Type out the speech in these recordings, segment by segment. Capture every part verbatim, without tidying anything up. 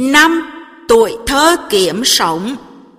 Năm, tuổi thơ kiếm sống.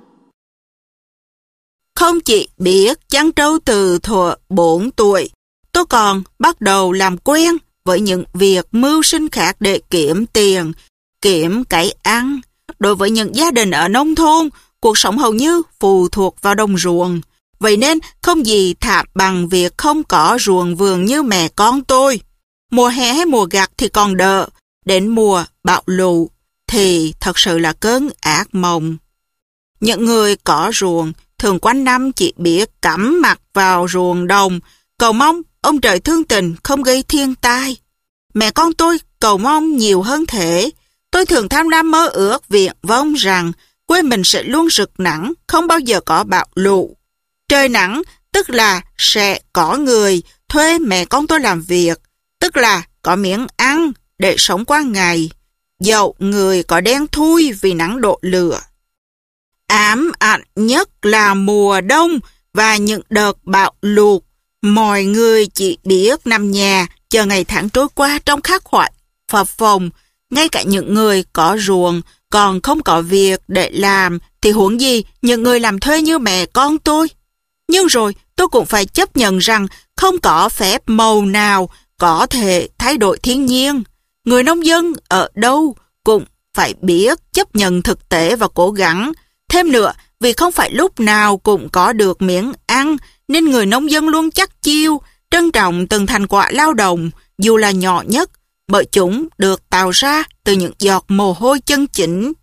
Không chỉ biết chăn trâu từ thuở bốn tuổi, tôi còn bắt đầu làm quen với những việc mưu sinh khác để kiếm tiền, kiếm cái ăn. Đối với những gia đình ở nông thôn, cuộc sống hầu như phụ thuộc vào đồng ruộng. Vậy nên không gì thảm bằng việc không có ruộng vườn như mẹ con tôi. Mùa hè hay mùa gặt thì còn đỡ, đến mùa bão lụt thì thật sự là cơn ác mộng. Những người có ruộng thường quanh năm chỉ biết cắm mặt vào ruộng đồng, cầu mong ông trời thương tình không gây thiên tai. Mẹ con tôi cầu mong nhiều hơn thế. Tôi thường tham lam mơ ước viển vông rằng quê mình sẽ luôn rực nắng, không bao giờ có bão lụt. Trời nắng tức là sẽ có người thuê mẹ con tôi làm việc, tức là có miếng ăn để sống qua ngày, dẫu người có đen thui vì nắng độ lửa. Ám ảnh nhất là mùa đông và những đợt bão lụt. Mọi người chỉ biết nằm nhà chờ ngày tháng trôi qua trong khắc khoải phập phồng. Ngay cả những người có ruộng còn không có việc để làm thì huống gì những người làm thuê như mẹ con tôi. Nhưng rồi tôi cũng phải chấp nhận rằng không có phép màu nào có thể thay đổi thiên nhiên. Người nông dân ở đâu cũng phải biết chấp nhận thực tế và cố gắng. Thêm nữa, vì không phải lúc nào cũng có được miếng ăn, nên người nông dân luôn chắc chiêu, trân trọng từng thành quả lao động, dù là nhỏ nhất, bởi chúng được tạo ra từ những giọt mồ hôi chân chính.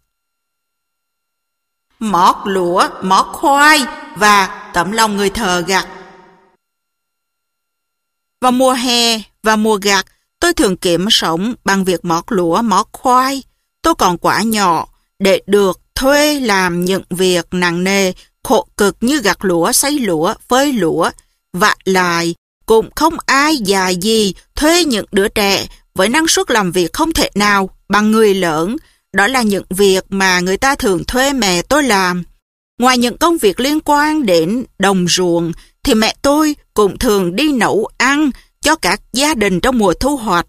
Mót lúa, mót khoai và tấm lòng người thợ gặt. Vào mùa hè và mùa gặt, tôi thường kiếm sống bằng việc mót lúa, mót khoai. Tôi còn quá nhỏ để được thuê làm những việc nặng nề, khổ cực như gặt lúa, xay lúa, phơi lúa. Vả lại, cũng không ai già gì thuê những đứa trẻ với năng suất làm việc không thể nào bằng người lớn. Đó là những việc mà người ta thường thuê mẹ tôi làm. Ngoài những công việc liên quan đến đồng ruộng, thì mẹ tôi cũng thường đi nấu ăn cho các gia đình trong mùa thu hoạch.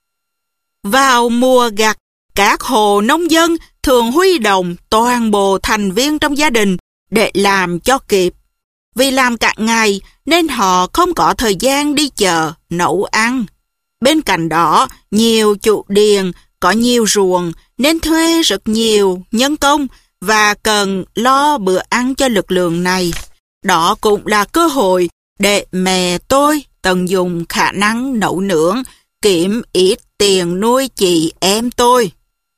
Vào mùa gặt, các hộ nông dân thường huy động toàn bộ thành viên trong gia đình để làm cho kịp. Vì làm cả ngày nên họ không có thời gian đi chợ nấu ăn. Bên cạnh đó, nhiều chủ điền có nhiều ruộng nên thuê rất nhiều nhân công và cần lo bữa ăn cho lực lượng này. Đó cũng là cơ hội để mẹ tôi tận dụng khả năng nấu nướng, kiếm ít tiền nuôi chị em tôi.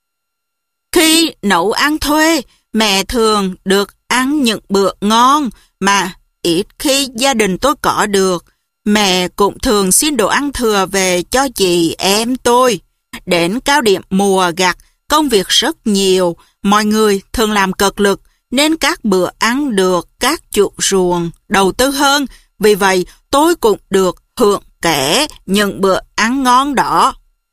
Khi nấu ăn thuê, mẹ thường được ăn những bữa ngon mà ít khi gia đình tôi có được. Mẹ cũng thường xin đồ ăn thừa về cho chị em tôi. Đến cao điểm mùa gặt, công việc rất nhiều, mọi người thường làm cật lực nên các bữa ăn được các chủ ruộng đầu tư hơn. Vì vậy, tôi cũng được hưởng kẻ những bữa ăn ngon đó.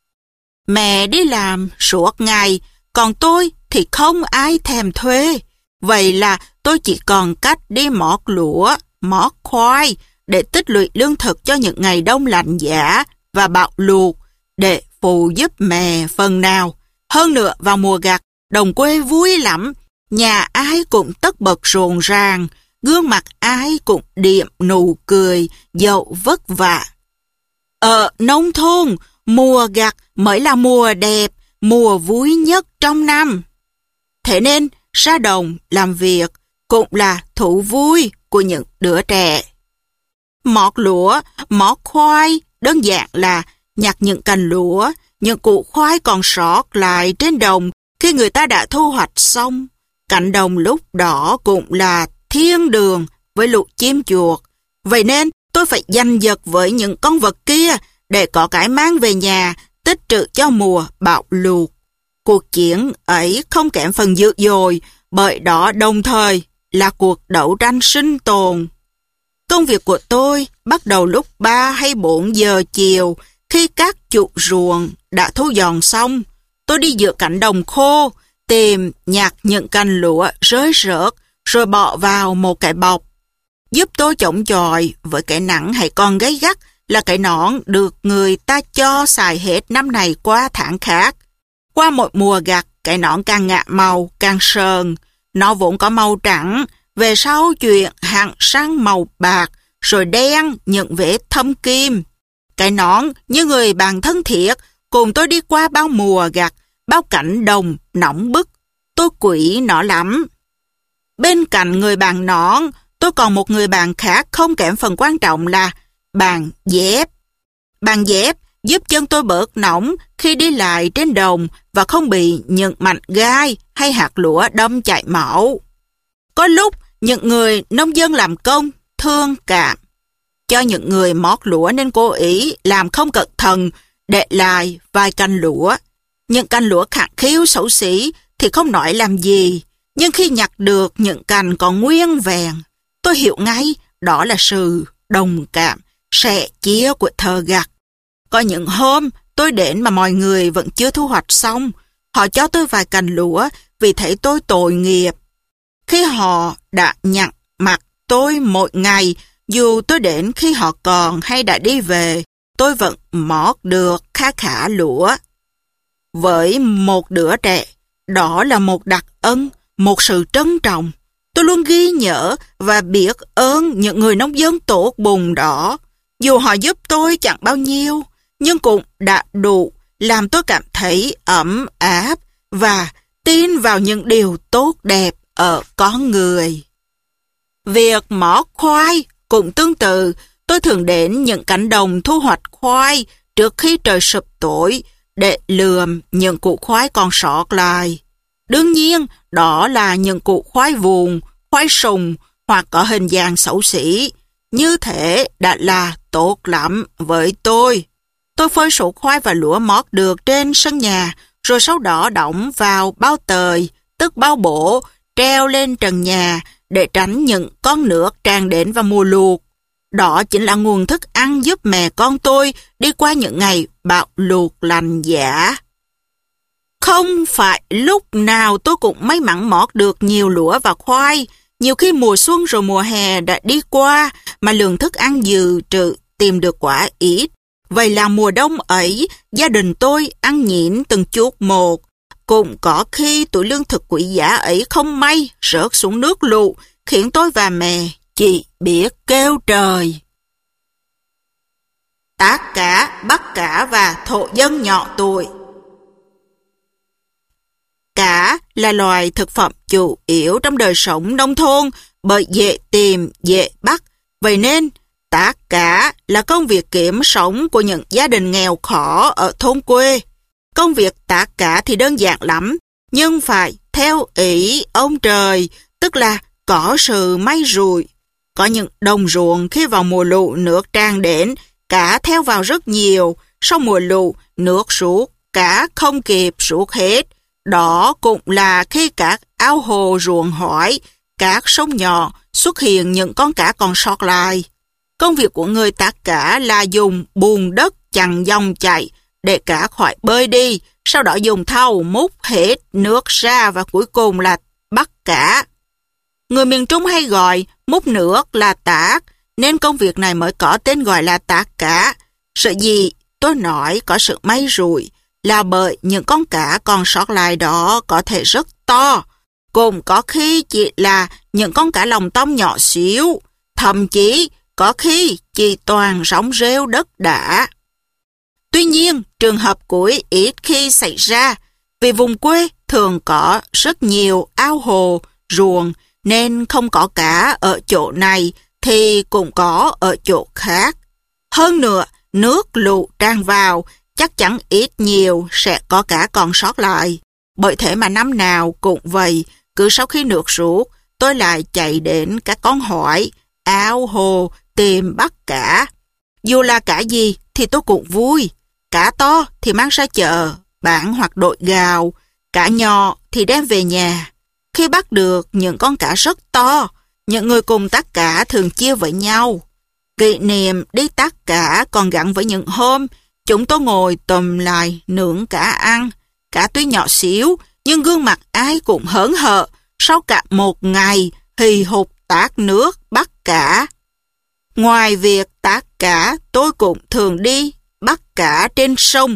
Mẹ đi làm suốt ngày, còn tôi thì không ai thèm thuê. Vậy là tôi chỉ còn cách đi mót lúa, mót khoai để tích lũy lương thực cho những ngày đông lạnh giá và bão lụt để phụ giúp mẹ phần nào. Hơn nữa vào mùa gặt, đồng quê vui lắm, nhà ai cũng tất bật rộn ràng, gương mặt ai cũng điểm nụ cười, dẫu vất vả. Ở nông thôn, mùa gặt mới là mùa đẹp, mùa vui nhất trong năm. Thế nên, ra đồng làm việc cũng là thú vui của những đứa trẻ. Mót lúa, mót khoai đơn giản là nhặt những cành lúa, những củ khoai còn sót lại trên đồng khi người ta đã thu hoạch xong. Cánh đồng lúc đó cũng là thiên đường với lũ chim chuột. Vậy nên tôi phải giành giật với những con vật kia để có cái mang về nhà tích trữ cho mùa bão lụt. Cuộc chiến ấy không kém phần dữ dội, bởi đó đồng thời là cuộc đấu tranh sinh tồn. Công việc của tôi bắt đầu lúc ba hay bốn giờ chiều khi các chủ ruộng đã thu dọn xong. Tôi đi giữa cánh đồng khô, tìm nhặt những cành lúa rơi rớt rồi bỏ vào một cái bọc. Giúp tôi chống chọi với cái nắng hay còn gay gắt là cái nón được người ta cho xài hết năm này qua tháng khác. Qua một mùa gặt, cái nón càng ngả màu, càng sờn. Nó vốn có màu trắng, về sau chuyện hẳn sang màu bạc, rồi đen những vết thâm kim. Cái nón như người bạn thân thiết, cùng tôi đi qua bao mùa gặt, bao cảnh đồng, nóng bức. Tôi quý nó lắm. Bên cạnh người bạn nón, tôi còn một người bạn khác không kém phần quan trọng là bàn dép. Bàn dép giúp chân tôi bớt nóng khi đi lại trên đồng và không bị những mảnh gai hay hạt lúa đâm chảy máu. Có lúc những người nông dân làm công thương cảm cho những người mót lúa nên cố ý làm không cẩn thận để lại vài cành lúa. Những cành lúa khạc khiu xấu xí thì không nói làm gì, nhưng khi nhặt được những cành còn nguyên vẹn, tôi hiểu ngay đó là sự đồng cảm, sẻ chia của thợ gặt. Có những hôm tôi đến mà mọi người vẫn chưa thu hoạch xong, họ cho tôi vài cành lúa vì thấy tôi tội nghiệp. Khi họ đã nhặt mặt tôi mỗi ngày, dù tôi đến khi họ còn hay đã đi về, tôi vẫn mót được khá khá lúa. Với một đứa trẻ, đó là một đặc ân, một sự trân trọng. Tôi luôn ghi nhớ và biết ơn những người nông dân tốt bụng đó. Dù họ giúp tôi chẳng bao nhiêu, nhưng cũng đã đủ làm tôi cảm thấy ấm áp và tin vào những điều tốt đẹp ở con người. Việc mỏ khoai cũng tương tự. Tôi thường đến những cánh đồng thu hoạch khoai trước khi trời sụp tối để lườm những củ khoai còn sót lại. Đương nhiên, đó là những củ khoai vuông, khoai sùng hoặc có hình dạng xấu xí. Như thế đã là tốt lắm với tôi. Tôi phơi số khoai và lúa mót được trên sân nhà, rồi sau đó đóng vào bao tời, tức bao bổ, treo lên trần nhà để tránh những con nước tràn đến vào mùa luộc. Đó chính là nguồn thức ăn giúp mẹ con tôi đi qua những ngày bão lụt lạnh giá. Không phải lúc nào tôi cũng may mắn mót được nhiều lúa và khoai. Nhiều khi mùa xuân rồi mùa hè đã đi qua mà lượng thức ăn dự trữ tìm được quá ít. Vậy là mùa đông ấy, gia đình tôi ăn nhịn từng chút một. Cũng có khi túi lương thực quý giá ấy không may rớt xuống nước lụt, khiến tôi và mẹ chỉ biết kêu trời. Tác cả, bắt cả và thổ dân nhỏ tuổi. Cá là loài thực phẩm chủ yếu trong đời sống nông thôn bởi dễ tìm, dễ bắt. Vậy nên, tác cá là công việc kiếm sống của những gia đình nghèo khó ở thôn quê. Công việc tác cá thì đơn giản lắm, nhưng phải theo ý ông trời, tức là có sự may rủi. Có những đồng ruộng khi vào mùa lũ nước tràn đến, cá theo vào rất nhiều. Sau mùa lũ, nước rút, cá không kịp rút hết. Đó cũng là khi các ao hồ ruộng hỏi, các sông nhỏ xuất hiện những con cá còn sót lại. Công việc của người tác cá là dùng bùn đất chặn dòng chảy để cá khỏi bơi đi, sau đó dùng thau múc hết nước ra và cuối cùng là bắt cá. Người miền Trung hay gọi múc nước là tác, nên công việc này mới có tên gọi là tác cá. Sự gì tôi nói có sự may rủi là bởi những con cá còn sót lại đó có thể rất to, cũng có khi chỉ là những con cá lòng tông nhỏ xíu, thậm chí có khi chỉ toàn rống rêu đất đá. Tuy nhiên, trường hợp cuối ít khi xảy ra, vì vùng quê thường có rất nhiều ao hồ, ruộng, nên không có cá ở chỗ này thì cũng có ở chỗ khác. Hơn nữa, nước lũ tràn vào, chắc chắn ít nhiều sẽ có cá còn sót lại. Bởi thế mà năm nào cũng vậy, cứ sau khi nước rút, tôi lại chạy đến các con hỏi, ao hồ tìm bắt cá. Dù là cá gì thì tôi cũng vui. Cá to thì mang ra chợ, bán hoặc đội gạo. Cá nhỏ thì đem về nhà. Khi bắt được những con cá rất to, những người cùng tác cá thường chia với nhau. Kỷ niệm đi tác cá còn gắn với những hôm chúng tôi ngồi tùm lại nướng cá ăn. Cá tuy nhỏ xíu, nhưng gương mặt ai cũng hớn hở sau cả một ngày hì hục tát nước bắt cá. Ngoài việc tát cá, tôi cũng thường đi bắt cá trên sông.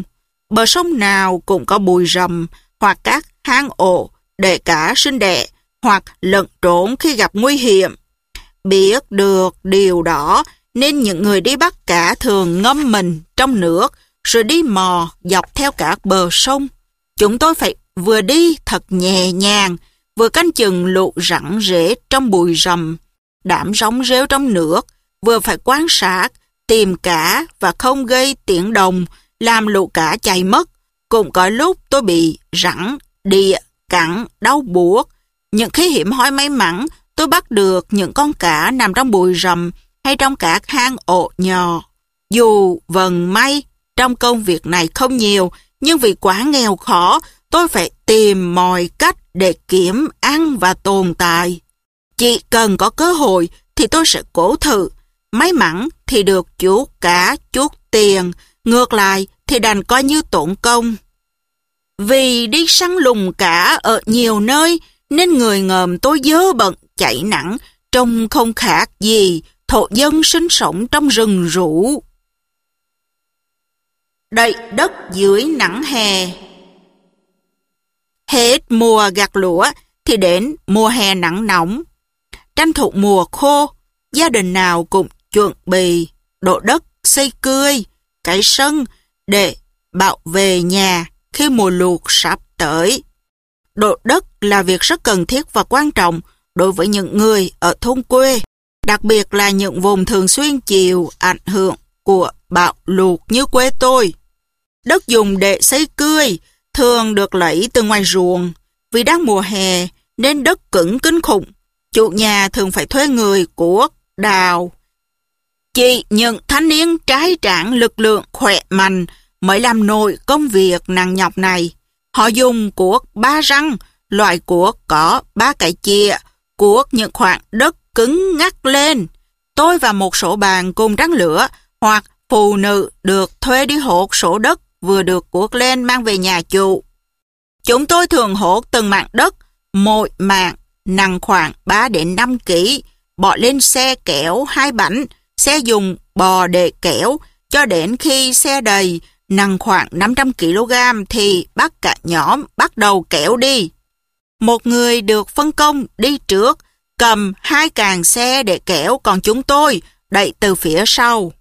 bờ sông nào cũng có bụi rậm hoặc các hang ổ để cá sinh đẻ hoặc lẩn trốn khi gặp nguy hiểm. Biết được điều đó nên những người đi bắt cá thường ngâm mình trong nước rồi đi mò dọc theo cả bờ sông. Chúng tôi phải vừa đi thật nhẹ nhàng, vừa canh chừng lũ rặng rễ trong bụi rậm, đám rống rêu trong nước, vừa phải quan sát, tìm cá và không gây tiếng động, làm lũ cá chạy mất. Cũng có lúc tôi bị rắn, đỉa, cắn, đau buốt. Những khi hiểm hoi may mắn, tôi bắt được những con cá nằm trong bụi rậm hay trong các hang ổ nhỏ. Dù vận may trong công việc này không nhiều, nhưng vì quá nghèo khó, tôi phải tìm mọi cách để kiếm ăn và tồn tại. Chỉ cần có cơ hội thì tôi sẽ cố thử. May mắn thì được chút cá, chút tiền, ngược lại thì đành coi như tổn công. Vì đi săn lùng cá ở nhiều nơi nên người ngợm tôi dơ bận chạy nặng, trông không khác gì thổ dân sinh sống trong rừng rủ. Đậy đất dưới nắng hè. Hết mùa gặt lúa thì đến mùa hè nắng nóng. Tranh thủ mùa khô, gia đình nào cũng chuẩn bị đổ đất xây cươi, cái sân để bảo vệ nhà khi mùa lụt sắp tới. Đổ đất là việc rất cần thiết và quan trọng đối với những người ở thôn quê, đặc biệt là những vùng thường xuyên chịu ảnh hưởng của bão lụt như quê tôi. Đất dùng để xây cươi thường được lấy từ ngoài ruộng. Vì đang mùa hè nên đất cứng kinh khủng, chủ nhà thường phải thuê người cuốc, đào. Chỉ những thanh niên trái trảng lực lượng khỏe mạnh mới làm nổi công việc nặng nhọc này. Họ dùng cuốc ba răng, loại cuốc có ba cái chìa, cuốc những khoảng đất cứng ngắt lên. Tôi và một số bạn cùng trăng lửa hoặc phụ nữ được thuê đi hốt số đất vừa được cuốc lên mang về nhà chủ. Chúng tôi thường hốt từng mảng đất, mỗi mảng nặng khoảng ba đến năm ki lô gam, bỏ lên xe kéo hai bánh, xe dùng bò để kéo, cho đến khi xe đầy, nặng khoảng năm trăm ki lô gam thì bắt cả nhóm bắt đầu kéo đi. Một người được phân công đi trước, cầm hai càng xe để kéo, còn chúng tôi đẩy từ phía sau.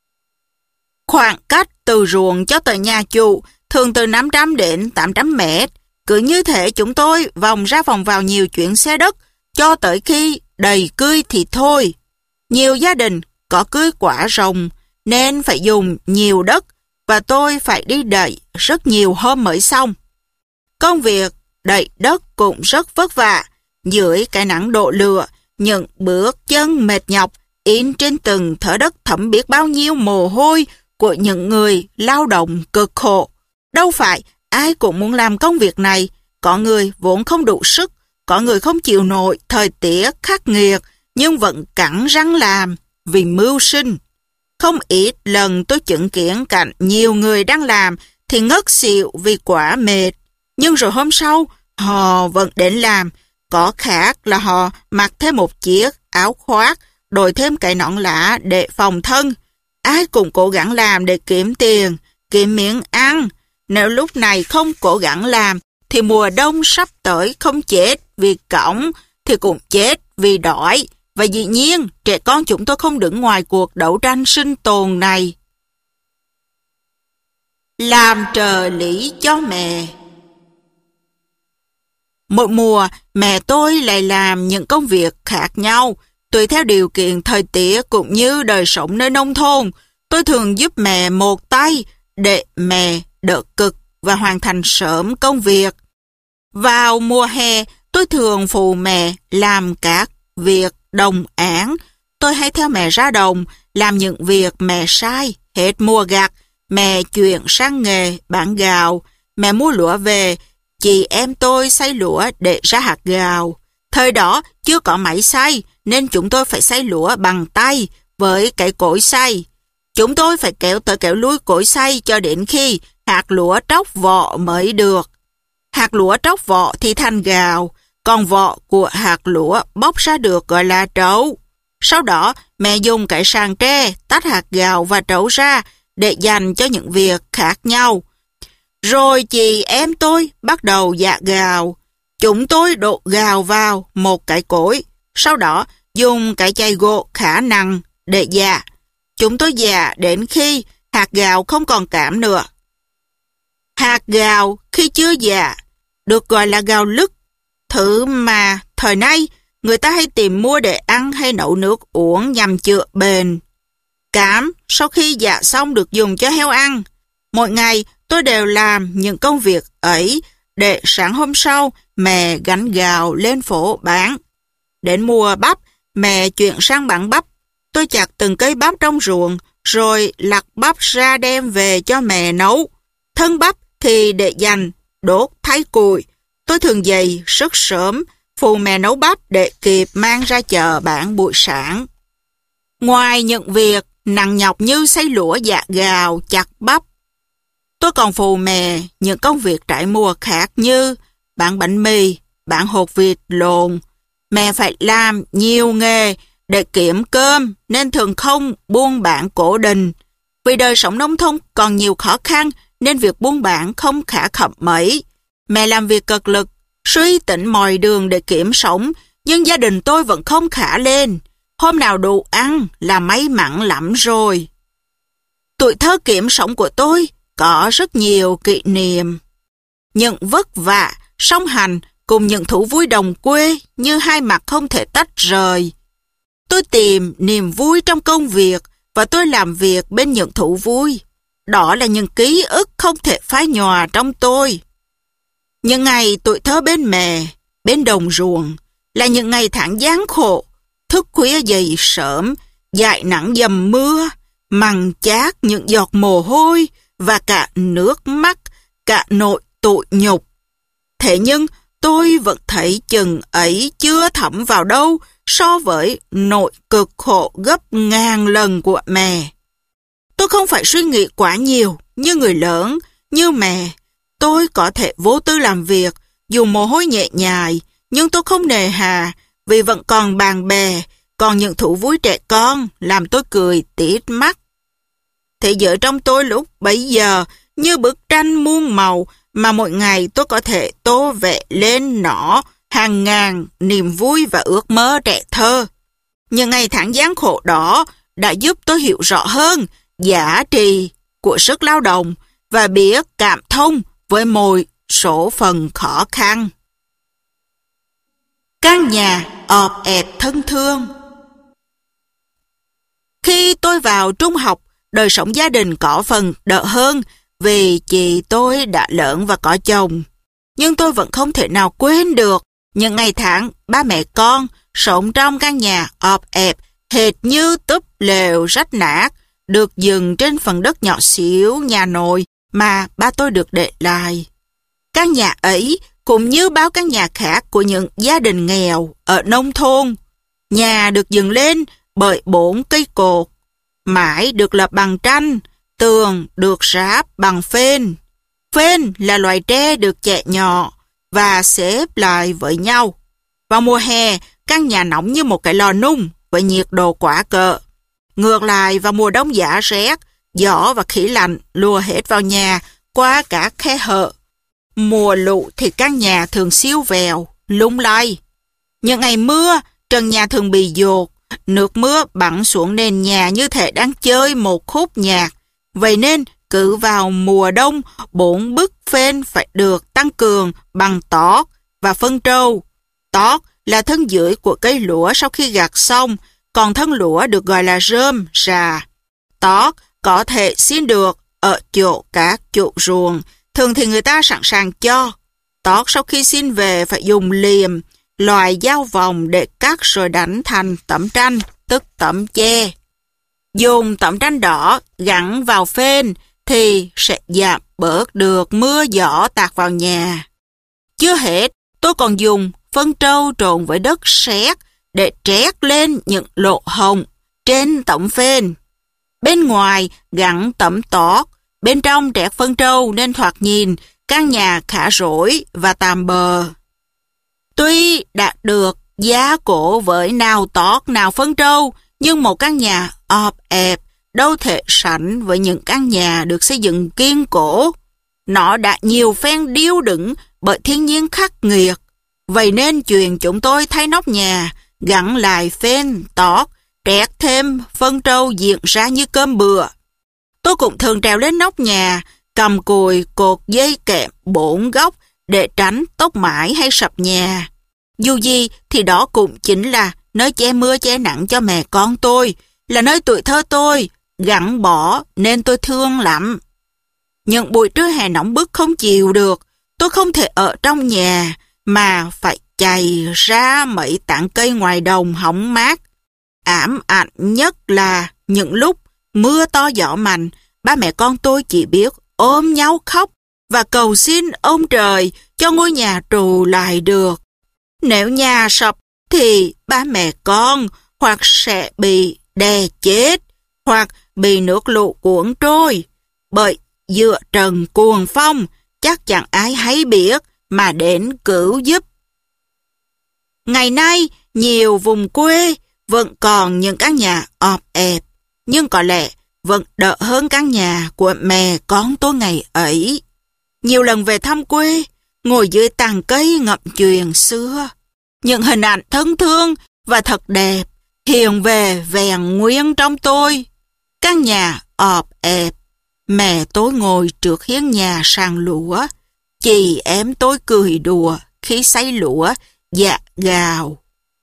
Khoảng cách từ ruộng cho tới nhà chủ thường từ năm trăm đến tám trăm mét. Cứ như thế chúng tôi vòng ra vòng vào nhiều chuyến xe đất cho tới khi đầy cươi thì thôi. Nhiều gia đình có cươi quả rồng nên phải dùng nhiều đất và tôi phải đi đẩy rất nhiều hôm mới xong. Công việc đẩy đất cũng rất vất vả. Dưới cái nắng độ lửa, những bước chân mệt nhọc in trên từng thớ đất thấm biết bao nhiêu mồ hôi của những người lao động cực khổ. Đâu phải ai cũng muốn làm công việc này, có người vốn không đủ sức, có người không chịu nổi thời tiết khắc nghiệt nhưng vẫn cắn răng làm vì mưu sinh. Không ít lần tôi chứng kiến cảnh nhiều người đang làm thì ngất xỉu vì quá mệt, nhưng rồi hôm sau họ vẫn đến làm. Có khác là họ mặc thêm một chiếc áo khoác, đội thêm cái nón lá để phòng thân. Ai cũng cố gắng làm để kiếm tiền, kiếm miếng ăn. Nếu lúc này không cố gắng làm, thì mùa đông sắp tới không chết vì cõng, thì cũng chết vì đói. Và dĩ nhiên, trẻ con chúng tôi không đứng ngoài cuộc đấu tranh sinh tồn này. Làm trợ lý cho mẹ. Mỗi mùa, mẹ tôi lại làm những công việc khác nhau, tùy theo điều kiện thời tiết cũng như đời sống nơi nông thôn. Tôi thường giúp mẹ một tay để mẹ đỡ cực và hoàn thành sớm công việc. Vào mùa hè, tôi thường phụ mẹ làm các việc đồng áng. Tôi hay theo mẹ ra đồng, làm những việc mẹ sai. Hết mùa gặt, mẹ chuyển sang nghề bán gạo. Mẹ mua lúa về, chị em tôi xay lúa để ra hạt gạo. Thời đó chưa có máy xay, nên chúng tôi phải xay lúa bằng tay với cái cối xay. Chúng tôi phải kéo tới kéo lui cối xay cho đến khi hạt lúa tróc vỏ mới được. Hạt lúa tróc vỏ thì thành gạo, còn vỏ của hạt lúa bóc ra được gọi là trấu. Sau đó, mẹ dùng cái sàng tre tách hạt gạo và trấu ra để dành cho những việc khác nhau. Rồi chị em tôi bắt đầu dạ gào. Chúng tôi đổ gào vào một cái cối, sau đó dùng cái chày gỗ khá nặng để dạ. Chúng tôi dạ đến khi hạt gạo không còn cảm nữa. Hạt gạo khi chưa dạ được gọi là gạo lứt, thứ mà thời nay người ta hay tìm mua để ăn hay nấu nước uống nhằm chữa bệnh. Cám sau khi dạ xong được dùng cho heo ăn. Mỗi ngày tôi đều làm những công việc ấy để sáng hôm sau mẹ gánh gạo lên phố bán. Đến mùa bắp, mẹ chuyển sang bán bắp. Tôi chặt từng cây bắp trong ruộng, rồi lặt bắp ra đem về cho mẹ nấu. Thân bắp thì để dành, đốt thay củi. Tôi thường dậy rất sớm, phụ mẹ nấu bắp để kịp mang ra chợ bán buổi sáng. Ngoài những việc nặng nhọc như xay lúa dạ gạo, chặt bắp, tôi còn phụ mẹ những công việc trải mùa khác như bán bánh mì, bán hột vịt lộn. Mẹ phải làm nhiều nghề để kiếm cơm nên thường không buôn bán cố định. Vì đời sống nông thôn còn nhiều khó khăn nên việc buôn bán không khả khẩm mấy. Mẹ làm việc cực lực, suy tính mọi đường để kiếm sống, nhưng gia đình tôi vẫn không khả lên. Hôm nào đủ ăn là may mắn lắm rồi. Tuổi thơ kiếm sống của tôi có rất nhiều kỷ niệm. Những vất vả, song hành cùng những thú vui đồng quê như hai mặt không thể tách rời. Tôi tìm niềm vui trong công việc và tôi làm việc bên những thú vui. Đó là những ký ức không thể phai nhòa trong tôi. Những ngày tuổi thơ bên mẹ, bên đồng ruộng là những ngày tháng gian khổ, thức khuya dậy sớm, dại nắng dầm mưa, mằng chát những giọt mồ hôi và cả nước mắt, cả nỗi tủi nhục. Thế nhưng tôi vẫn thấy chừng ấy chưa thấm vào đâu so với nỗi cực khổ gấp ngàn lần của mẹ. Tôi không phải suy nghĩ quá nhiều như người lớn, như mẹ. Tôi có thể vô tư làm việc, dùng mồ hôi nhẹ nhàng, nhưng tôi không nề hà vì vẫn còn bạn bè, còn những thú vui trẻ con làm tôi cười tít mắt. Thế giới trong tôi lúc bấy giờ như bức tranh muôn màu mà mỗi ngày tôi có thể tô vẽ lên nó hàng ngàn niềm vui và ước mơ trẻ thơ. Những ngày tháng gian khổ đó đã giúp tôi hiểu rõ hơn giá trị của sức lao động và biết cảm thông với mọi số phận khó khăn. Căn nhà ọp ẹp thân thương. Khi tôi vào trung học, đời sống gia đình có phần đỡ hơn vì chị tôi đã lớn và có chồng. Nhưng tôi vẫn không thể nào quên được những ngày tháng ba mẹ con sống trong căn nhà ọp ẹp hệt như túp lều rách nát, được dựng trên phần đất nhỏ xíu nhà nội mà ba tôi được để lại. Căn nhà ấy cũng như bao căn nhà khác của những gia đình nghèo ở nông thôn. Nhà được dựng lên bởi bốn cây cột, mái được lập bằng tranh, tường được ráp bằng phên. Phên là loại tre được chẻ nhỏ và xếp lại với nhau. Vào mùa hè, căn nhà nóng như một cái lò nung với nhiệt độ quá cỡ. Ngược lại, vào mùa đông giá rét, gió và khí lạnh lùa hết vào nhà qua các khe hở. Mùa lũ thì căn nhà thường siêu vẹo, lung lay. Những ngày mưa, trần nhà thường bị dột, nước mưa bắn xuống nền nhà như thể đang chơi một khúc nhạc. Vậy nên, cứ vào mùa đông, bốn bức phên phải được tăng cường bằng tót và phân trâu. Tót là thân dưới của cây lúa sau khi gặt xong, còn thân lúa được gọi là rơm, rà. Tót có thể xin được ở chỗ các chủ ruộng, thường thì người ta sẵn sàng cho. Tót sau khi xin về phải dùng liềm, loại dao vòng để cắt rồi đánh thành tấm tranh, tức tấm che. Dùng tấm tranh đỏ gắn vào phên thì sẽ giảm bớt được mưa gió tạt vào nhà. Chưa hết, tôi còn dùng phân trâu trộn với đất sét để trét lên những lỗ hổng trên tấm phên. Bên ngoài gắn tấm tót, bên trong trét phân trâu nên thoạt nhìn căn nhà khá rỗi và tạm bợ. Tuy đã được giá cổ với nào tót nào phân trâu, nhưng một căn nhà ọp ẹp đâu thể sánh với những căn nhà được xây dựng kiên cố. Nó đã nhiều phen điêu đựng bởi thiên nhiên khắc nghiệt. Vậy nên chuyện chúng tôi thay nóc nhà, gắn lại phên, tót, trét thêm phân trâu diễn ra như cơm bữa. Tôi cũng thường trèo lên nóc nhà, cầm cùi cột dây kẽm bốn góc để tránh tốc mái hay sập nhà. Dù gì thì đó cũng chính là nơi che mưa che nắng cho mẹ con tôi, là nơi tuổi thơ tôi gắn bỏ nên tôi thương lắm. Những buổi trưa hè nóng bức không chịu được, tôi không thể ở trong nhà mà phải chạy ra mấy tảng cây ngoài đồng hóng mát. Ảm ảnh nhất là những lúc mưa to gió mạnh, ba mẹ con tôi chỉ biết ôm nhau khóc và cầu xin ông trời cho ngôi nhà trù lại được. Nếu nhà sập thì ba mẹ con hoặc sẽ bị đè chết hoặc bị nước lũ cuốn trôi. Bởi giữa trần cuồng phong chắc chẳng ai hay biết mà đến cứu giúp. Ngày nay nhiều vùng quê vẫn còn những căn nhà ọp ẹp, nhưng có lẽ vẫn đỡ hơn căn nhà của mẹ con tôi ngày ấy. Nhiều lần về thăm quê, ngồi dưới tàn cây ngậm chuyện xưa, những hình ảnh thân thương và thật đẹp hiện về vẹn nguyên trong tôi. Căn nhà ọp ẹp, mẹ tôi ngồi trước hiên nhà sàng lúa, chị em tôi cười đùa khi xay lúa dạ gào.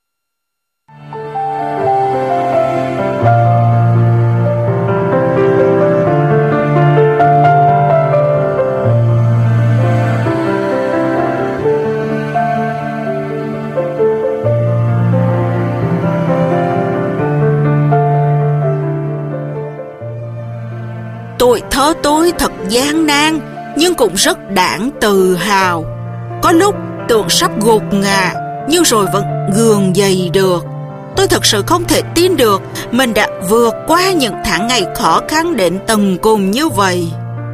Tuổi thơ tôi thật gian nan nhưng cũng rất đáng tự hào. Có lúc tưởng sắp gục ngã nhưng rồi vẫn gượng dậy được. Tôi thật sự không thể tin được mình đã vượt qua những tháng ngày khó khăn đến tận cùng như vậy.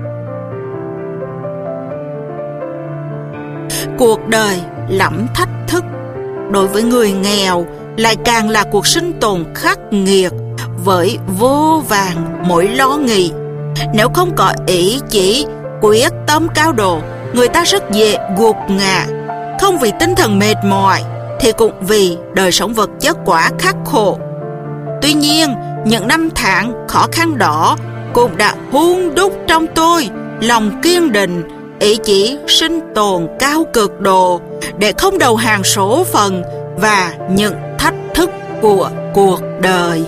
Cuộc đời lắm thách thức, đối với người nghèo lại càng là cuộc sinh tồn khắc nghiệt với vô vàn mối lo nghĩ. Nếu không có ý chí, quyết tâm cao độ, người ta rất dễ gục ngã, không vì tinh thần mệt mỏi thì cũng vì đời sống vật chất quá khắc khổ. Tuy nhiên, những năm tháng khó khăn đó cũng đã hun đúc trong tôi lòng kiên định, ý chí sinh tồn cao cực độ để không đầu hàng số phận và những thách thức của cuộc đời.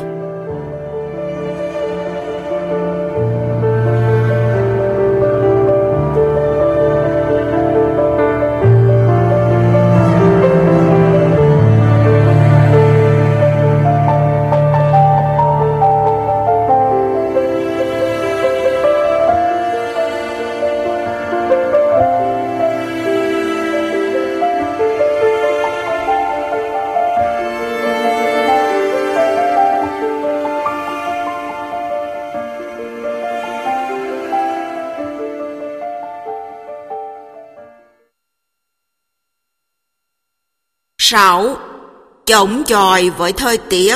Sáu. Chống chọi với thời tiết.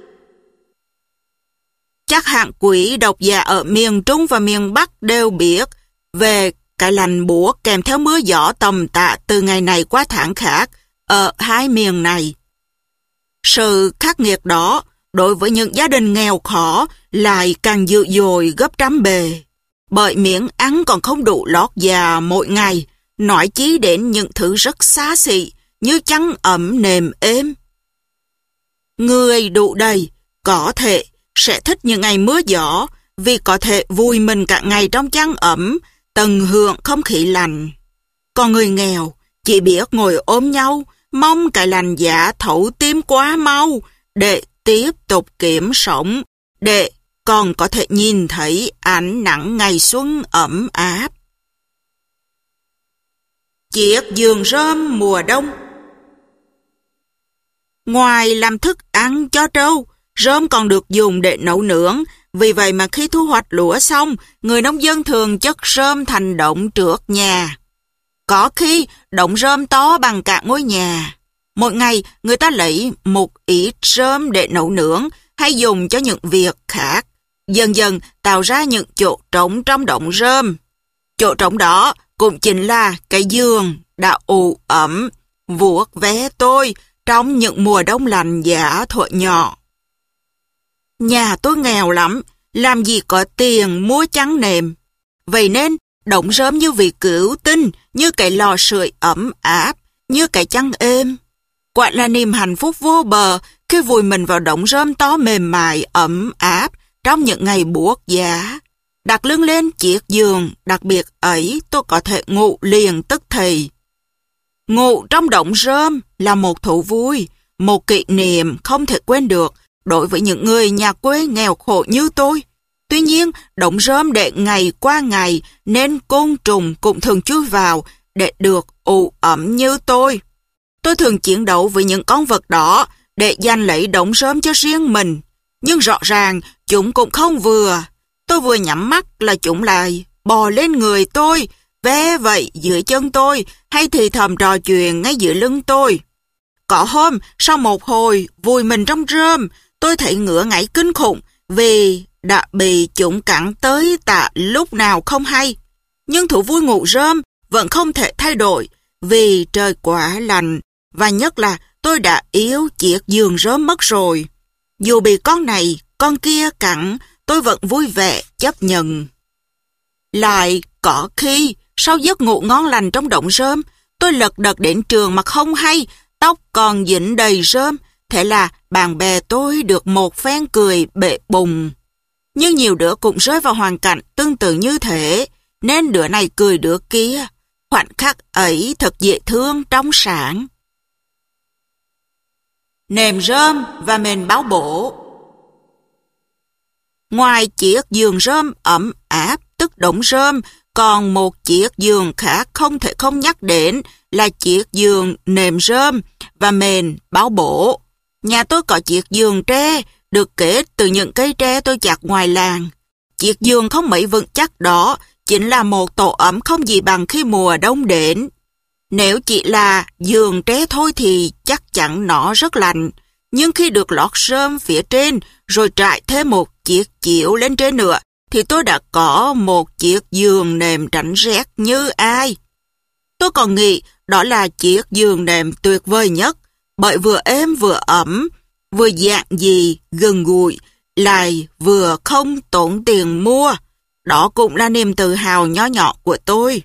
Chắc hạng quý độc giả ở miền Trung và miền Bắc đều biết về cái lạnh buốt kèm theo mưa gió tầm tạ từ ngày này qua tháng khác ở hai miền này. Sự khắc nghiệt đó đối với những gia đình nghèo khó lại càng dữ dội gấp trăm bề, bởi miếng ăn còn không đủ lót già mỗi ngày, nói chí đến những thứ rất xa xỉ như chăn ấm nệm êm. Người đủ đầy có thể sẽ thích những ngày mưa gió vì có thể vui mình cả ngày trong chăn ấm, tận hưởng không khí lạnh. Còn người nghèo chỉ biết ngồi ôm nhau, mong cái lạnh giá thấu tim quá mau để tiếp tục kiếm sống, để còn có thể nhìn thấy ánh nắng ngày xuân ấm áp. Chiếc giường rơm mùa đông. Ngoài làm thức ăn cho trâu, rơm còn được dùng để nấu nướng. Vì vậy mà khi thu hoạch lúa xong, người nông dân thường chất rơm thành đống trước nhà. Có khi đống rơm to bằng cả ngôi nhà. Mỗi ngày người ta lấy một ít rơm để nấu nướng hay dùng cho những việc khác. Dần dần tạo ra những chỗ trống trong đống rơm. Chỗ trống đó cũng chính là cái giường đã ủ ẩm, vuốt ve tôi trong những mùa đông lạnh giá thuở nhỏ. Nhà tôi nghèo lắm, làm gì có tiền mua chăn nệm. Vậy nên, đống rơm như vị cứu tinh, như cái lò sưởi ấm áp, như cái chăn êm. Quả là niềm hạnh phúc vô bờ khi vùi mình vào đống rơm to mềm mại, ấm áp trong những ngày buốt giá. Đặt lưng lên chiếc giường đặc biệt ấy, tôi có thể ngủ liền tức thì. Ngủ trong đống rơm là một thú vui, một kỷ niệm không thể quên được đối với những người nhà quê nghèo khổ như tôi. Tuy nhiên, đống rơm để ngày qua ngày nên côn trùng cũng thường chui vào để được ủ ẩm như tôi. Tôi thường chiến đấu với những con vật đó để giành lấy đống rơm cho riêng mình. Nhưng rõ ràng chúng cũng không vừa. Tôi vừa nhắm mắt là chúng lại bò lên người tôi, ve vẫy dưới chân tôi hay thì thầm trò chuyện ngay giữa lưng tôi. Có hôm, sau một hồi vùi mình trong rơm, tôi thấy ngứa ngáy kinh khủng vì đã bị chúng cắn tới tạ lúc nào không hay. Nhưng thú vui ngủ rơm vẫn không thể thay đổi vì trời quá lạnh và nhất là tôi đã yếu chiếc giường rơm mất rồi. Dù bị con này, con kia cắn, tôi vẫn vui vẻ chấp nhận. Lại có khi, sau giấc ngủ ngon lành trong đống rơm, tôi lật đật đến trường mà không hay, tóc còn dính đầy rơm, thế là bạn bè tôi được một phen cười bệ bùng. Nhưng nhiều đứa cũng rơi vào hoàn cảnh tương tự như thế, nên đứa này cười đứa kia. Khoảnh khắc ấy thật dễ thương trong sáng. Nệm rơm và mền báo bổ. Ngoài chiếc giường rơm ấm áp tức đống rơm, còn một chiếc giường khác không thể không nhắc đến là chiếc giường nệm rơm và mền báo bổ. Nhà tôi có chiếc giường tre được kết từ những cây tre tôi chặt ngoài làng. Chiếc giường không mấy vững chắc đó chính là một tổ ấm không gì bằng khi mùa đông đến. Nếu chỉ là giường tre thôi thì chắc chắn nó rất lạnh. Nhưng khi được lót rơm phía trên rồi trải thêm một chiếc chiếu lên trên nữa thì tôi đã có một chiếc giường nệm tránh rét như ai. Tôi còn nghĩ đó là chiếc giường nệm tuyệt vời nhất bởi vừa êm vừa ấm, vừa giản dị, gần gũi, lại vừa không tốn tiền mua. Đó cũng là niềm tự hào nho nhỏ của tôi.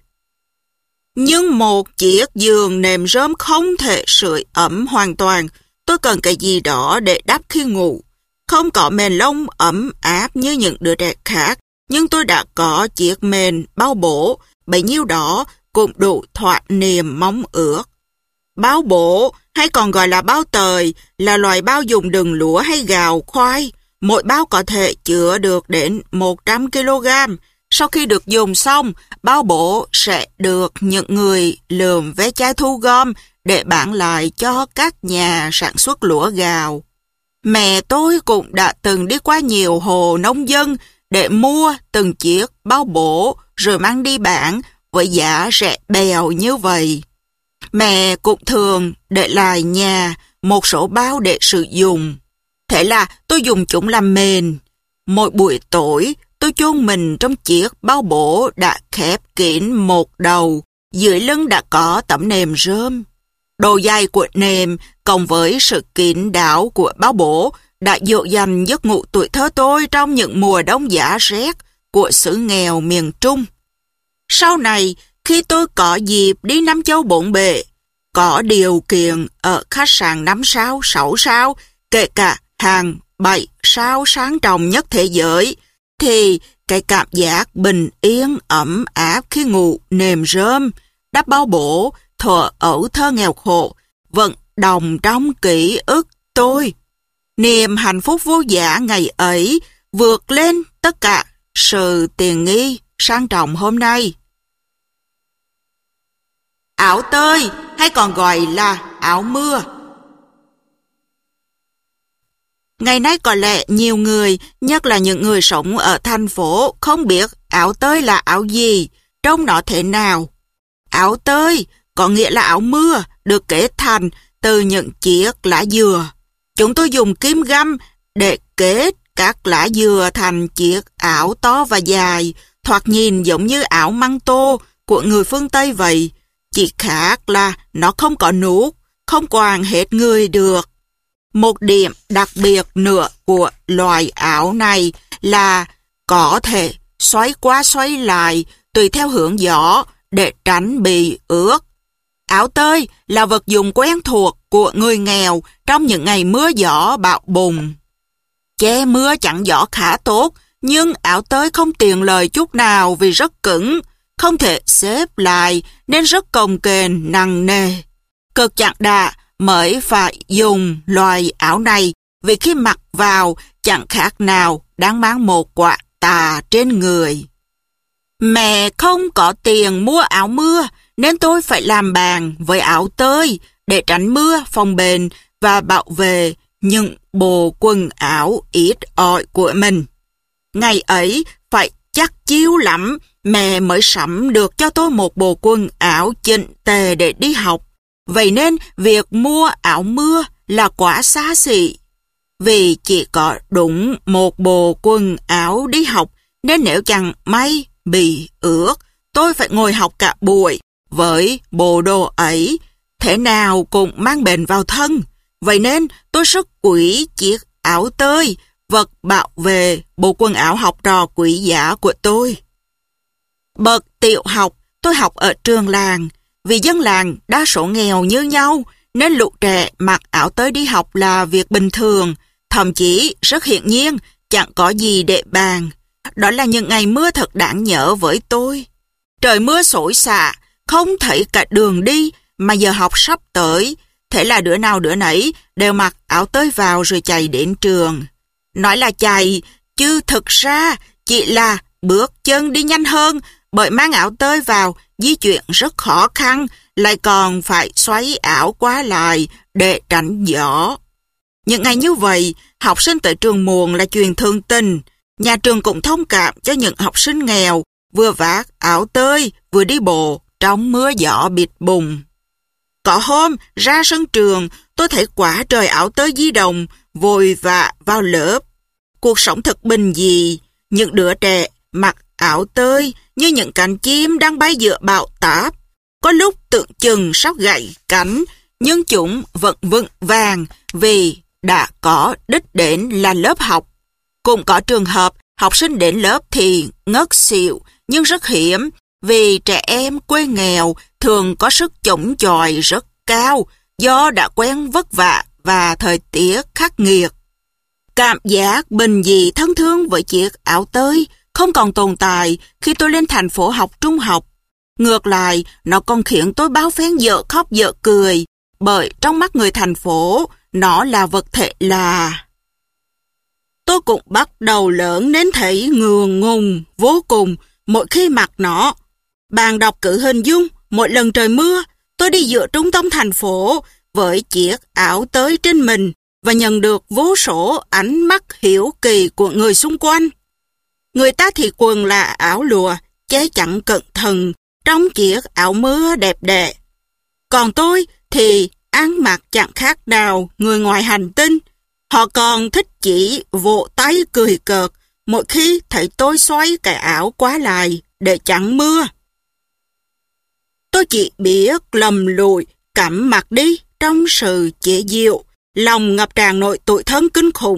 Nhưng một chiếc giường nệm rơm không thể sưởi ấm hoàn toàn. Tôi cần cái gì đó để đắp khi ngủ. Không có mền lông ấm áp như những đứa trẻ khác, nhưng tôi đã có chiếc mền bao bổ, bấy nhiêu đó cũng đủ thỏa niềm mong ước. Bao bổ, hay còn gọi là bao tời, là loại bao dùng đừng lúa hay gạo, khoai. Mỗi bao có thể chứa được đến một trăm ki lô gam. Sau khi được dùng xong, bao bổ sẽ được những người lượm vé chai thu gom để bán lại cho các nhà sản xuất lúa gạo. Mẹ tôi cũng đã từng đi qua nhiều hồ nông dân để mua từng chiếc bao bổ rồi mang đi bán với giá rẻ bèo như vậy. Mẹ cũng thường để lại nhà một số bao để sử dụng. Thế là tôi dùng chúng làm mền. Mỗi buổi tối, tôi chôn mình trong chiếc bao bổ đã khép kín một đầu, dưới lưng đã có tấm nệm rơm. Độ dày của nệm cộng với sự kín đáo của bao bổ đã dỗ dành giấc ngủ tuổi thơ tôi trong những mùa đông giá rét của xứ nghèo miền Trung. Sau này, khi tôi có dịp đi Nam Châu bốn bể, có điều kiện ở khách sạn năm sao, sáu sao, kể cả hàng bảy sao sang trọng nhất thế giới, thì cái cảm giác bình yên ấm áp khi ngủ nệm rơm, đắp bao bổ, thuở ấu thơ nghèo khổ, vẫn đồng trong ký ức tôi. Niềm hạnh phúc vô giá ngày ấy vượt lên tất cả sự tiền nghi sang trọng hôm nay. Áo tơi hay còn gọi là áo mưa. Ngày nay có lẽ nhiều người, nhất là những người sống ở thành phố, không biết áo tơi là áo gì, trông nó thế nào. Áo tơi có nghĩa là áo mưa được kết thành từ những chiếc lá dừa. Chúng tôi dùng kim găm để kết các lá dừa thành chiếc áo to và dài, thoạt nhìn giống như áo măng tô của người phương Tây vậy. Chỉ khác là nó không có nút, không quàng hết người được. Một điểm đặc biệt nữa của loại áo này là có thể xoay qua xoay lại tùy theo hướng gió để tránh bị ướt. Áo tơi là vật dụng quen thuộc của người nghèo trong những ngày mưa gió bão bùng. Che mưa chặn gió khá tốt, nhưng áo tơi không tiện lời chút nào vì rất cứng, không thể xếp lại nên rất cồng kềnh nặng nề. Cực chẳng đà mới phải dùng loại áo này vì khi mặc vào chẳng khác nào đang mang một quả tà trên người. Mẹ không có tiền mua áo mưa nên tôi phải làm bàn với áo tơi để tránh mưa, phòng bền và bảo vệ những bộ quần áo ít ỏi của mình. Ngày ấy phải chắc chiêu lắm mẹ mới sắm được cho tôi một bộ quần áo chỉnh tề để đi học. Vậy nên việc mua áo mưa là quá xa xỉ. Vì chỉ có đúng một bộ quần áo đi học nên nếu chẳng may bị ướt, tôi phải ngồi học cả buổi với bộ đồ ấy, thế nào cũng mang bền vào thân. Vậy nên tôi rất quý chiếc áo tơi, vật bảo vệ bộ quần áo học trò quý giá của tôi. Bậc tiểu học, tôi học ở trường làng. Vì dân làng đa số nghèo như nhau, nên lũ trẻ mặc áo tơi đi học là việc bình thường, thậm chí rất hiển nhiên, chẳng có gì để bàn. Đó là những ngày mưa thật đáng nhớ với tôi. Trời mưa xối xả, không thấy cả đường đi, mà giờ học sắp tới. Thế là đứa nào đứa nấy đều mặc áo tơi vào rồi chạy đến trường. Nói là chạy, chứ thực ra chỉ là bước chân đi nhanh hơn, bởi mang áo tơi vào, di chuyển rất khó khăn, lại còn phải xoáy áo qua lại để tránh gió. Những ngày như vậy, học sinh tới trường muộn là chuyện thường tình. Nhà trường cũng thông cảm cho những học sinh nghèo, vừa vác áo tơi, vừa đi bộ trong mưa gió bịt bùng. Có hôm ra sân trường, tôi thấy quả trời áo tơi di động, vội vã vào lớp. Cuộc sống thật bình dị, những đứa trẻ mặc áo tơi như những cánh chim đang bay giữa bão táp. Có lúc tưởng chừng sắp gãy cánh, nhưng chúng vẫn vững vàng vì đã có đích đến là lớp học. Cũng có trường hợp học sinh đến lớp thì ngất xỉu, nhưng rất hiếm vì trẻ em quê nghèo thường có sức chống chọi rất cao do đã quen vất vả và thời tiết khắc nghiệt. Cảm giác bình dị thân thương với chiếc áo tơi không còn tồn tại khi tôi lên thành phố học trung học. Ngược lại, nó còn khiến tôi bao phen dở khóc dở cười, bởi trong mắt người thành phố, nó là vật thể lạ. Tôi cũng bắt đầu lớn đến thấy ngượng ngùng vô cùng mỗi khi mặc nó. Bạn đọc cử hình dung, mỗi lần trời mưa, tôi đi giữa trung tâm thành phố với chiếc áo tơi trên mình và nhận được vô số ánh mắt hiếu kỳ của người xung quanh. Người ta thì quần là áo lụa, che chắn cẩn thận trong chiếc áo mưa đẹp đẽ. Còn tôi thì ăn mặc chẳng khác nào người ngoài hành tinh. Họ còn thích chỉ vỗ tay cười cợt mỗi khi thấy tôi xoay cái áo qua lại để chắn mưa. Tôi chỉ biết lầm lụi, cắm mặt đi trong sự chế giễu, lòng ngập tràn nỗi tủi thân kinh khủng.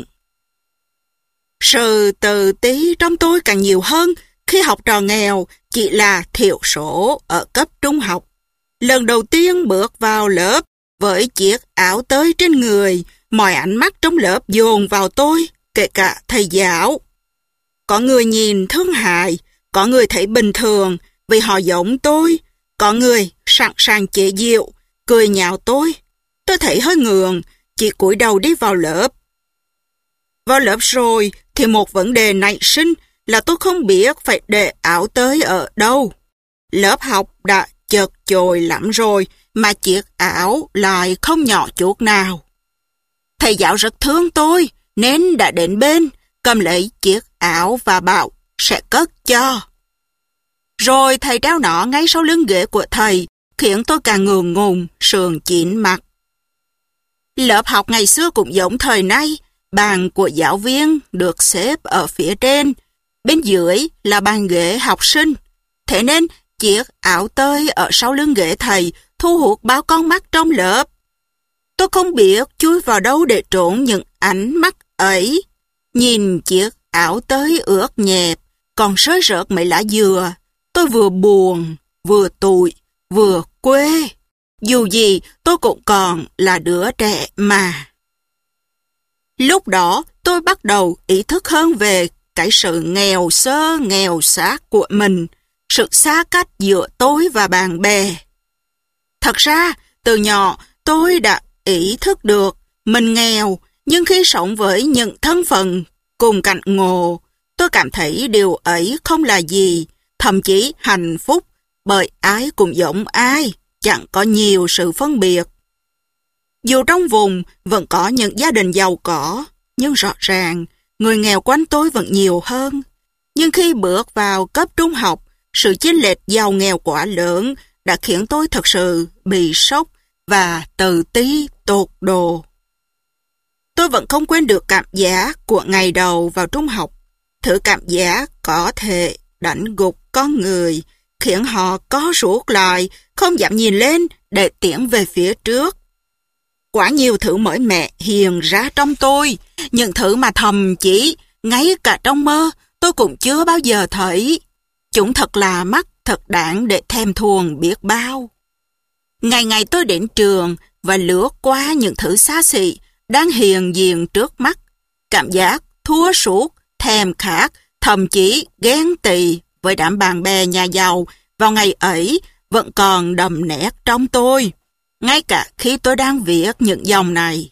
Sự tự tí trong tôi càng nhiều hơn khi học trò nghèo chỉ là thiểu số ở cấp trung học. Lần đầu tiên bước vào lớp với chiếc áo tơi trên người, mọi ánh mắt trong lớp dồn vào tôi, kể cả thầy giáo. Có người nhìn thương hại, có người thấy bình thường vì họ giống tôi, có người sẵn sàng chế giễu, cười nhạo tôi. Tôi thấy hơi ngượng, chỉ cúi đầu đi vào lớp. Vào lớp rồi thì một vấn đề nảy sinh là tôi không biết phải để áo tơi ở đâu. Lớp học đã chật chội lắm rồi mà chiếc áo lại không nhỏ chút nào. Thầy giáo rất thương tôi nên đã đến bên, cầm lấy chiếc áo và bảo sẽ cất cho. Rồi thầy treo nó ngay sau lưng ghế của thầy, khiến tôi càng ngượng ngùng, sườn chín mặt. Lớp học ngày xưa cũng giống thời nay, bàn của giáo viên được xếp ở phía trên. Bên dưới là bàn ghế học sinh. Thế nên chiếc áo tơi ở sau lưng ghế thầy thu hút bao con mắt trong lớp. Tôi không biết chui vào đâu để trốn những ánh mắt ấy. Nhìn chiếc áo tơi ướt nhẹp, còn rơi rớt mấy lá dừa. Tôi vừa buồn, vừa tủi, vừa quê. Dù gì tôi cũng còn là đứa trẻ mà. Lúc đó tôi bắt đầu ý thức hơn về cái sự nghèo sơ nghèo xác của mình, sự xa cách giữa tôi và bạn bè. Thật ra, từ nhỏ tôi đã ý thức được mình nghèo, nhưng khi sống với những thân phận cùng cảnh ngộ, tôi cảm thấy điều ấy không là gì, thậm chí hạnh phúc, bởi ai cũng giống ai, chẳng có nhiều sự phân biệt. Dù trong vùng vẫn có những gia đình giàu có, nhưng rõ ràng người nghèo quanh tôi vẫn nhiều hơn. Nhưng khi bước vào cấp trung học, sự chênh lệch giàu nghèo quá lớn đã khiến tôi thật sự bị sốc và tự ti tột độ. Tôi vẫn không quên được cảm giác của ngày đầu vào trung học. Thử cảm giác có thể đánh gục con người, khiến họ co rúm lại, không dám nhìn lên để tiến về phía trước. Quá nhiều thứ mới mẻ hiện ra trong tôi, những thứ mà thậm chí ngay cả trong mơ tôi cũng chưa bao giờ thấy. Chúng thật là mắt, thật đáng để thèm thuồng biết bao. Ngày ngày tôi đến trường và lướt qua những thứ xa xỉ đang hiện diện trước mắt. Cảm giác thua sút, thèm khát, thậm chí ghen tị với đám bạn bè nhà giàu vào ngày ấy vẫn còn đậm nét trong tôi, ngay cả khi tôi đang viết những dòng này.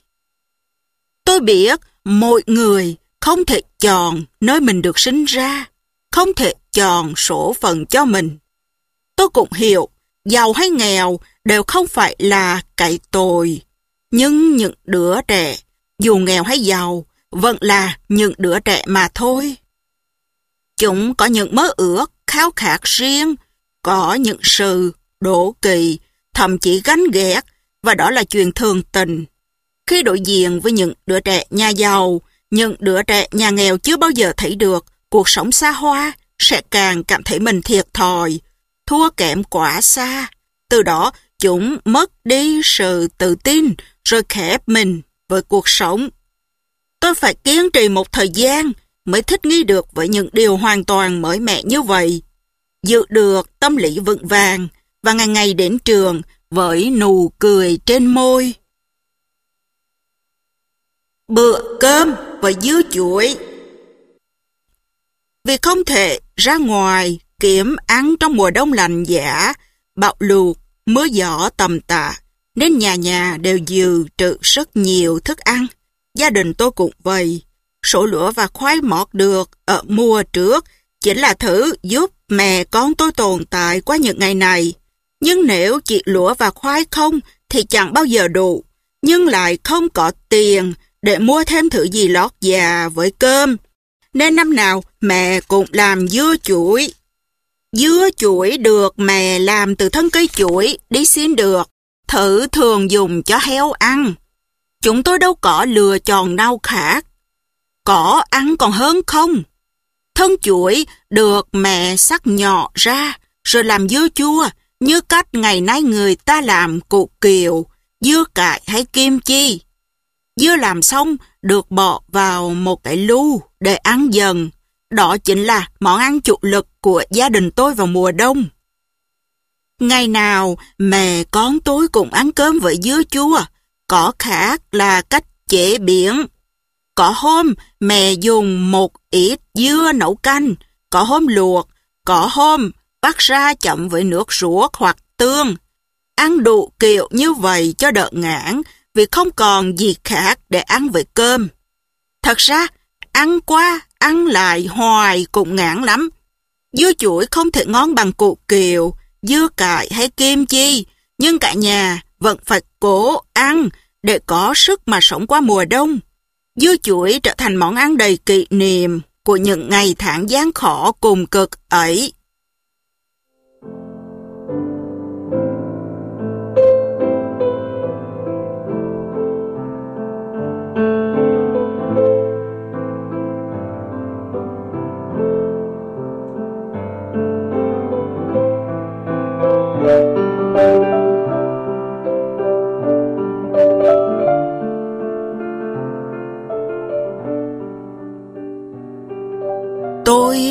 Tôi biết mỗi người không thể chọn nơi mình được sinh ra, không thể chọn số phận cho mình. Tôi cũng hiểu, giàu hay nghèo đều không phải là cái tội. Nhưng những đứa trẻ, dù nghèo hay giàu, vẫn là những đứa trẻ mà thôi. Chúng có những mơ ước, khao khát riêng, có những sự đố kỵ, thậm chí ganh ghét, và đó là chuyện thường tình. Khi đối diện với những đứa trẻ nhà giàu, những đứa trẻ nhà nghèo chưa bao giờ thấy được cuộc sống xa hoa, sẽ càng cảm thấy mình thiệt thòi, thua kém quá xa. Từ đó, chúng mất đi sự tự tin, rồi khép mình với cuộc sống. Tôi phải kiên trì một thời gian mới thích nghi được với những điều hoàn toàn mới mẻ như vậy, giữ được tâm lý vững vàng và ngày ngày đến trường với nụ cười trên môi. Bữa cơm và dưa chuối. Vì không thể ra ngoài kiếm ăn trong mùa đông lạnh giá, bão lụt, mưa gió tầm tã, nên nhà nhà đều dự trữ rất nhiều thức ăn. Gia đình tôi cũng vậy. Sổ lúa và khoai mót được ở mùa trước chính là thứ giúp mẹ con tôi tồn tại qua những ngày này. Nhưng nếu chỉ lúa và khoai không thì chẳng bao giờ đủ, nhưng lại không có tiền để mua thêm thứ gì lót dạ với cơm. Nên năm nào mẹ cũng làm dưa chuối. Dưa chuối được mẹ làm từ thân cây chuối đi xin được, thử thường dùng cho heo ăn. Chúng tôi đâu có lựa chọn nào khác. Có ăn còn hơn không. Thân chuối được mẹ sắc nhỏ ra, rồi làm dưa chua, như cách ngày nay người ta làm củ kiệu, dưa cải hay kim chi. Dưa làm xong được bỏ vào một cái lu để ăn dần. Đó chính là món ăn chủ lực của gia đình tôi vào mùa đông. Ngày nào mẹ con tôi cũng ăn cơm với dưa chua, có khác là cách chế biến. Có hôm mẹ dùng một ít dưa nấu canh, có hôm luộc, có hôm bắt ra chậm với nước ruốc hoặc tương. Ăn đủ kiểu như vậy cho đỡ ngán, vì không còn gì khác để ăn với cơm. Thật ra, ăn qua, ăn lại hoài cũng ngán lắm. Dưa chuối không thể ngon bằng củ kiệu, dưa cải hay kim chi, nhưng cả nhà vẫn phải cố ăn để có sức mà sống qua mùa đông. Dưa chuối trở thành món ăn đầy kỷ niệm của những ngày tháng gian khổ cùng cực ấy.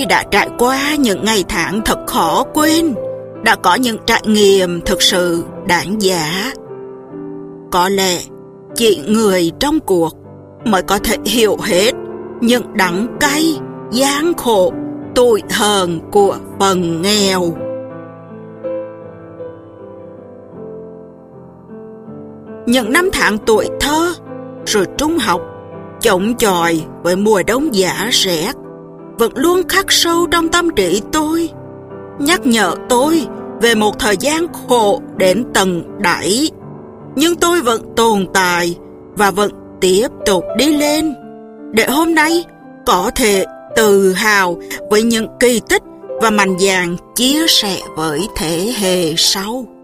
tôi đã trải qua những ngày tháng thật khó quên, đã có những trải nghiệm thực sự đáng giá. Có lẽ chỉ người trong cuộc mới có thể hiểu hết những đắng cay, gian khổ, tủi hờn của phần nghèo. Những năm tháng tuổi thơ, rồi trung học, chống chọi với mùa đông giá rét, vẫn luôn khắc sâu trong tâm trí tôi, nhắc nhở tôi về một thời gian khổ đến tận đáy. Nhưng tôi vẫn tồn tại và vẫn tiếp tục đi lên, để hôm nay có thể tự hào với những kỳ tích và mạnh dạn chia sẻ với thế hệ sau.